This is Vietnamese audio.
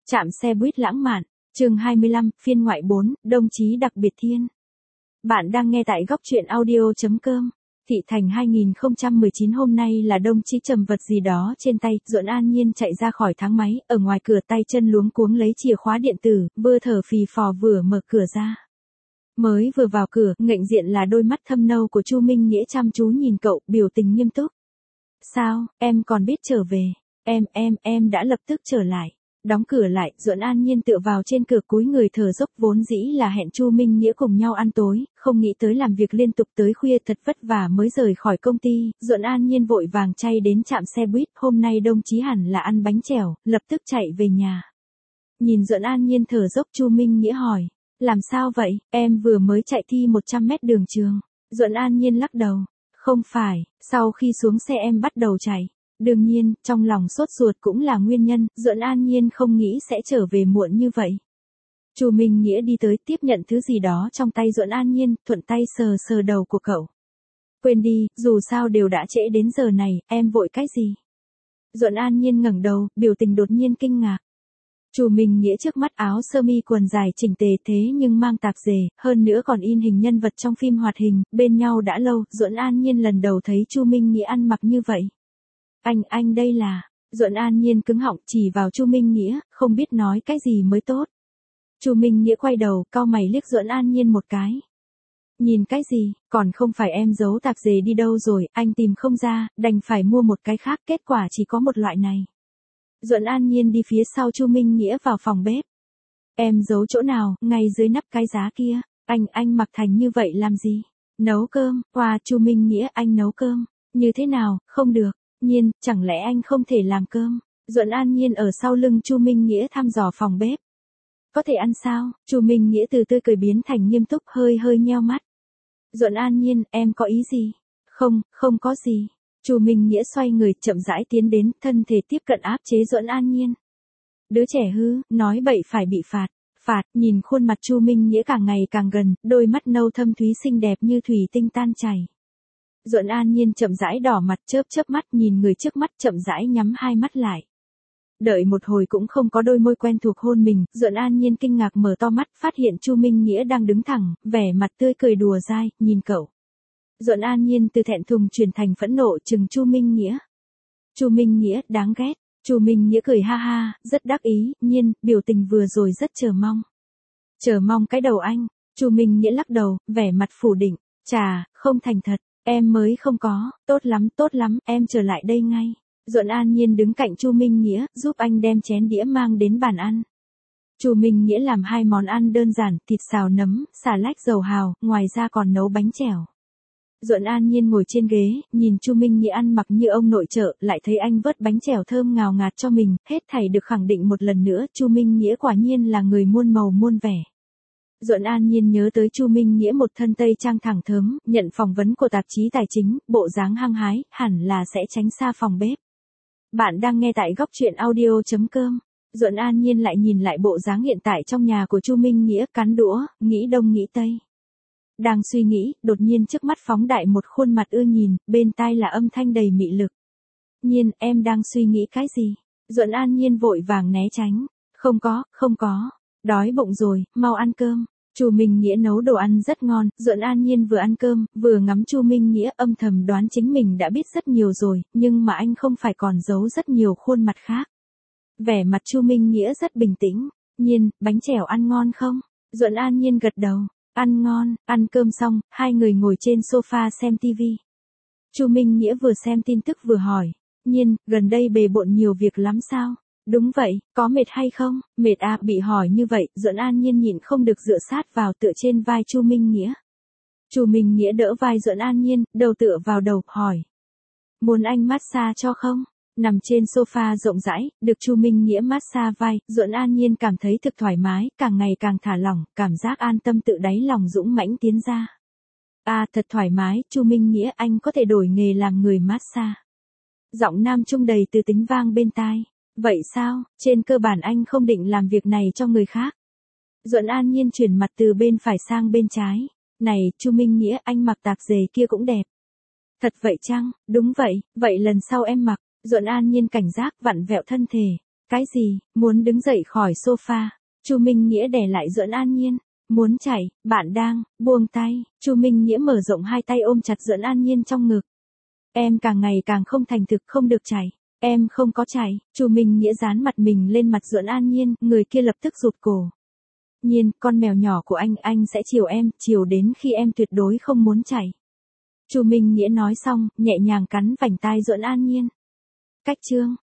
Trạm xe buýt lãng mạn, chương 25, phiên ngoại 4, đồng chí đặc biệt thiên. Bạn đang nghe tại góc truyện audio.com. Thị Thành 2019 hôm nay là đồng chí trầm vật gì đó trên tay, Duẫn An Nhiên chạy ra khỏi thang máy, ở ngoài cửa tay chân luống cuống lấy chìa khóa điện tử, vừa thở phì phò vừa mở cửa ra. Mới vừa vào cửa, nghệch diện là đôi mắt thâm nâu của Chu Minh Nghĩa chăm chú nhìn cậu, biểu tình nghiêm túc. Sao, em còn biết trở về? Em đã lập tức trở lại. Đóng cửa lại, Duẫn An Nhiên tựa vào trên cửa cúi người thở dốc, vốn dĩ là hẹn Chu Minh Nghĩa cùng nhau ăn tối, không nghĩ tới làm việc liên tục tới khuya thật vất vả mới rời khỏi công ty, Duẫn An Nhiên vội vàng chay đến trạm xe buýt, hôm nay đồng chí hẳn là ăn bánh chèo, lập tức chạy về nhà. Nhìn Duẫn An Nhiên thở dốc, Chu Minh Nghĩa hỏi, làm sao vậy, em vừa mới chạy thi 100 mét đường trường. Duẫn An Nhiên lắc đầu, không phải, sau khi xuống xe em bắt đầu chạy. Đương nhiên, trong lòng sốt ruột cũng là nguyên nhân, Duẫn An Nhiên không nghĩ sẽ trở về muộn như vậy. Chu Minh Nghĩa đi tới tiếp nhận thứ gì đó trong tay Duẫn An Nhiên, thuận tay sờ sờ đầu của cậu. Quên đi, dù sao đều đã trễ đến giờ này, em vội cái gì? Duẫn An Nhiên ngẩng đầu, biểu tình đột nhiên kinh ngạc. Chu Minh Nghĩa trước mắt áo sơ mi quần dài chỉnh tề thế nhưng mang tạp dề, hơn nữa còn in hình nhân vật trong phim hoạt hình, bên nhau đã lâu, Duẫn An Nhiên lần đầu thấy Chu Minh Nghĩa ăn mặc như vậy. Anh đây là, Duẫn An Nhiên cứng họng chỉ vào Chu Minh Nghĩa, không biết nói cái gì mới tốt. Chu Minh Nghĩa quay đầu, cau mày liếc Duẫn An Nhiên một cái. Nhìn cái gì, còn không phải em giấu tạp dề đi đâu rồi, anh tìm không ra, đành phải mua một cái khác, kết quả chỉ có một loại này. Duẫn An Nhiên đi phía sau Chu Minh Nghĩa vào phòng bếp. Em giấu chỗ nào, ngay dưới nắp cái giá kia, anh mặc thành như vậy làm gì? Nấu cơm, Chu Minh Nghĩa anh nấu cơm, như thế nào, không được. Nhiên, chẳng lẽ anh không thể làm cơm? Duẫn An Nhiên ở sau lưng Chu Minh Nghĩa thăm dò phòng bếp. Có thể ăn sao? Chu Minh Nghĩa từ tươi cười biến thành nghiêm túc, hơi nheo mắt. Duẫn An Nhiên, em có ý gì? Không có gì. Chu Minh Nghĩa xoay người chậm rãi tiến đến, thân thể tiếp cận áp chế Duẫn An Nhiên. Đứa trẻ hư, nói bậy phải bị phạt. Nhìn khuôn mặt Chu Minh Nghĩa càng ngày càng gần, đôi mắt nâu thâm thúy xinh đẹp như thủy tinh tan chảy. Duẫn An Nhiên chậm rãi đỏ mặt, chớp mắt nhìn người trước mắt, chậm rãi nhắm hai mắt lại. Đợi một hồi cũng không có đôi môi quen thuộc hôn mình, Duẫn An Nhiên kinh ngạc mở to mắt, phát hiện Chu Minh Nghĩa đang đứng thẳng, vẻ mặt tươi cười đùa dai, nhìn cậu. Duẫn An Nhiên từ thẹn thùng chuyển thành phẫn nộ chừng Chu Minh Nghĩa. Chu Minh Nghĩa, đáng ghét. Chu Minh Nghĩa cười ha ha, rất đắc ý, Nhiên, biểu tình vừa rồi rất chờ mong. Chờ mong cái đầu anh. Chu Minh Nghĩa lắc đầu, vẻ mặt phủ định, chà, không thành thật. Em mới không có, tốt lắm, em trở lại đây ngay. Duẫn An Nhiên đứng cạnh Chu Minh Nghĩa, giúp anh đem chén đĩa mang đến bàn ăn. Chu Minh Nghĩa làm 2 món ăn đơn giản, thịt xào nấm, xà lách dầu hào, ngoài ra còn nấu bánh chèo. Duẫn An Nhiên ngồi trên ghế, nhìn Chu Minh Nghĩa ăn mặc như ông nội trợ, lại thấy anh vớt bánh chèo thơm ngào ngạt cho mình, hết thảy được khẳng định một lần nữa, Chu Minh Nghĩa quả nhiên là người muôn màu muôn vẻ. Duẫn An Nhiên nhớ tới Chu Minh Nghĩa một thân tây trang thẳng thớm, nhận phỏng vấn của tạp chí tài chính, bộ dáng hăng hái, hẳn là sẽ tránh xa phòng bếp. Bạn đang nghe tại góc truyện audio.com. Duẫn An Nhiên lại nhìn lại bộ dáng hiện tại trong nhà của Chu Minh Nghĩa, cắn đũa, nghĩ đông nghĩ tây. Đang suy nghĩ, đột nhiên trước mắt phóng đại một khuôn mặt ưa nhìn, bên tai là âm thanh đầy mị lực. Nhiên, em đang suy nghĩ cái gì? Duẫn An Nhiên vội vàng né tránh. Không có. Đói bụng rồi, mau ăn cơm. Chu Minh Nghĩa nấu đồ ăn rất ngon, Duẫn An Nhiên vừa ăn cơm, vừa ngắm Chu Minh Nghĩa, âm thầm đoán chính mình đã biết rất nhiều rồi, nhưng mà anh không phải còn giấu rất nhiều khuôn mặt khác. Vẻ mặt Chu Minh Nghĩa rất bình tĩnh. Nhiên, bánh chèo ăn ngon không? Duẫn An Nhiên gật đầu. Ăn ngon. Ăn cơm xong, hai người ngồi trên sofa xem tivi. Chu Minh Nghĩa vừa xem tin tức vừa hỏi. Nhiên, gần đây bề bộn nhiều việc lắm sao? Đúng vậy, có mệt hay không? Mệt à, bị hỏi như vậy, Duẫn An Nhiên nhịn không được dựa sát vào tựa trên vai Chu Minh Nghĩa. Chu Minh Nghĩa đỡ vai Duẫn An Nhiên, đầu tựa vào đầu, hỏi. Muốn anh massage cho không? Nằm trên sofa rộng rãi, được Chu Minh Nghĩa massage vai, Duẫn An Nhiên cảm thấy thực thoải mái, càng ngày càng thả lỏng, cảm giác an tâm tự đáy lòng dũng mãnh tiến ra. Thật thoải mái, Chu Minh Nghĩa, anh có thể đổi nghề làm người massage. Giọng nam trung đầy từ tính vang bên tai. Vậy sao, trên cơ bản anh không định làm việc này cho người khác. Duẫn An Nhiên chuyển mặt từ bên phải sang bên trái. Này, Chu Minh Nghĩa, anh mặc tạp dề kia cũng đẹp. Thật vậy chăng? Đúng vậy, vậy lần sau em mặc. Duẫn An Nhiên cảnh giác vặn vẹo thân thể. Cái gì, muốn đứng dậy khỏi sofa. Chu Minh Nghĩa đè lại Duẫn An Nhiên. Muốn chạy, bạn đang, buông tay. Chu Minh Nghĩa mở rộng hai tay ôm chặt Duẫn An Nhiên trong ngực. Em càng ngày càng không thành thực, không được chạy. Em không có chạy. Chu Minh Nghĩa dán mặt mình lên mặt Duẫn An Nhiên, người kia lập tức rụt cổ. Nhiên, con mèo nhỏ của anh sẽ chiều em, chiều đến khi em tuyệt đối không muốn chạy. Chu Minh Nghĩa nói xong, nhẹ nhàng cắn vành tai Duẫn An Nhiên. Cách chương